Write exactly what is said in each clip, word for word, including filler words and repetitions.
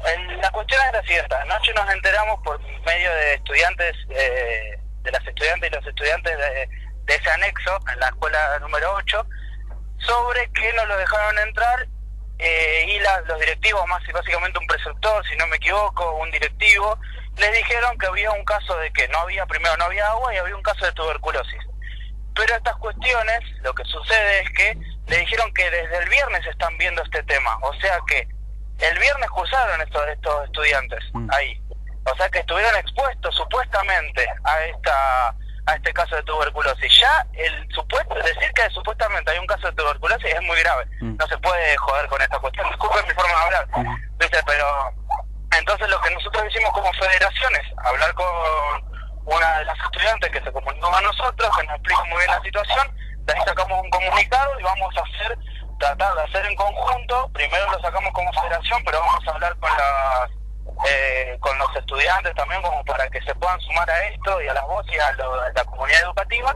el- la cuestión es la siguiente. Anoche nos enteramos por medio de estudiantes, eh, de las estudiantes y los estudiantes de, de ese anexo, en la escuela número ocho, sobre que no lo dejaron entrar eh, y la, los directivos, más básicamente un preceptor, si no me equivoco, un directivo, les dijeron que había un caso de que no había, primero no había agua y había un caso de tuberculosis. Pero estas cuestiones, lo que sucede es que le dijeron que desde el viernes están viendo este tema, o sea que el viernes cursaron estos, estos estudiantes Mm. ahí, o sea que estuvieron expuestos supuestamente a esta a este caso de tuberculosis. Ya el supuesto, decir que supuestamente hay un caso de tuberculosis es muy grave, Mm. no se puede joder con esta cuestión, disculpen mi forma de hablar, Mm. ¿viste? Pero entonces lo que nosotros hicimos como federaciones, hablar con una de las estudiantes que se comunicó a nosotros, que nos explica muy bien la situación, de ahí sacamos un comunicado y vamos a hacer, tratar de hacer en conjunto, primero lo sacamos como federación, pero vamos a hablar con las eh, con los estudiantes también, como para que se puedan sumar a esto y a las voces y a, lo, a la comunidad educativa,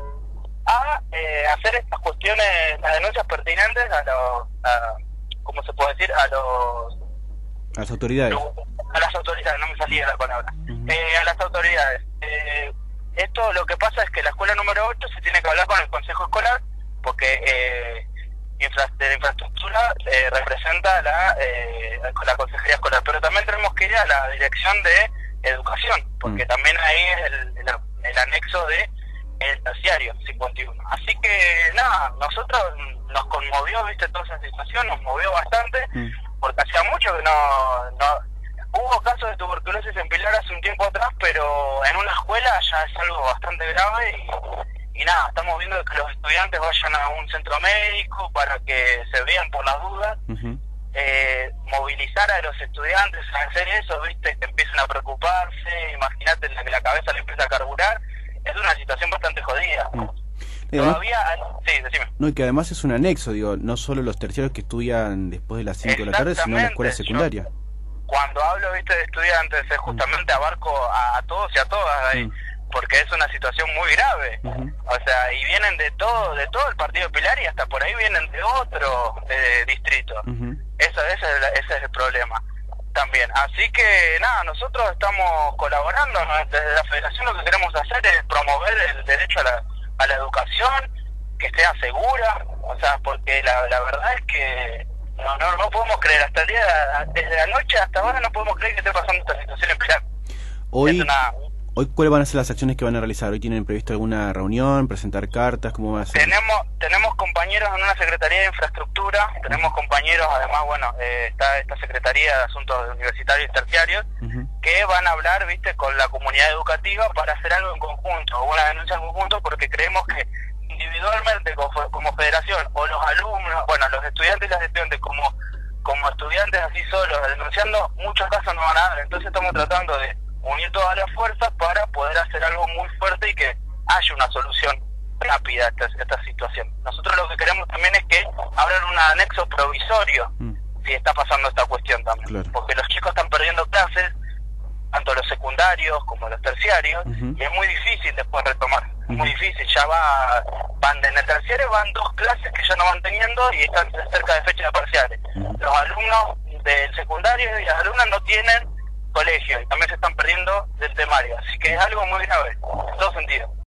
a eh, hacer estas cuestiones, las denuncias pertinentes a los, a, ¿cómo se puede decir? A los A las autoridades. a las autoridades, no me salía la palabra, Ujú. eh, a las autoridades. Eh, esto lo que pasa es que la escuela número ocho se tiene que hablar con el consejo escolar, porque eh, infra, de infraestructura eh, representa la, eh, la consejería escolar, pero también tenemos que ir a la dirección de educación, porque Mm. también ahí es el, el, el anexo de el terciario cincuenta y uno. Así que nada, nosotros nos conmovió, viste, toda esa situación, nos movió bastante, Mm. porque hacía mucho que no, no hubo casos de tuberculosis en Pilar hace un tiempo atrás, pero en una escuela ya es algo bastante grave y, y nada, estamos viendo que los estudiantes vayan a un centro médico para que se vean por las dudas, Ujú. eh, movilizar a los estudiantes a hacer eso, viste, que empiecen a preocuparse, imagínate la que la cabeza le empieza a carburar, es una situación bastante jodida. Mm. Digo, ¿no? Todavía, sí, decime. No, y que además es un anexo, digo, no solo los terciarios que estudian después de las cinco de la tarde, sino en la escuela Exactamente, secundaria. Cuando hablo, viste, de estudiantes, es justamente abarco a, a todos y a todas ahí, Mm. porque es una situación muy grave. Ujú. O sea, y vienen de todo, de todo el partido de Pilar y hasta por ahí vienen de otro eh, distrito. Ujú. Eso, ese, es el, ese es el problema también. Así que nada, nosotros estamos colaborando, ¿no? Desde la federación lo que queremos hacer es promover el derecho a la, a la educación, que sea segura, o sea, porque la, la verdad es que no, no no podemos creer, hasta el día, desde la noche hasta ahora no podemos creer que esté pasando esta situación en Pilar. Hoy, Es una, hoy, ¿cuáles van a ser las acciones que van a realizar? ¿Hoy tienen previsto alguna reunión, presentar cartas? ¿Cómo va a ser? tenemos tenemos compañeros en una Secretaría de Infraestructura, tenemos compañeros, además, bueno, eh, está esta Secretaría de Asuntos Universitarios y Terciarios, Ujú. que van a hablar, viste, con la comunidad educativa para hacer algo en conjunto, una denuncia en conjunto, porque creemos que individualmente como, como federación, o los alumnos, bueno, los estudiantes y las estudiantes como como estudiantes así solos denunciando, muchos casos no van a dar. Entonces estamos tratando de unir todas las fuerzas para poder hacer algo muy fuerte y que haya una solución rápida a esta, a esta situación. Nosotros lo que queremos también es que abran un anexo provisorio Mm. si está pasando esta cuestión también, Claro. porque los chicos están perdiendo clases, tanto los secundarios como los terciarios, Ujú. y es muy difícil después retomar, es muy Ujú. difícil, ya va, van en el terciario van dos clases que ya no van teniendo y están cerca de fecha de parciales. Ujú. Los alumnos del secundario y las alumnas no tienen colegio y también se están perdiendo del temario, así que es algo muy grave, en todo sentido.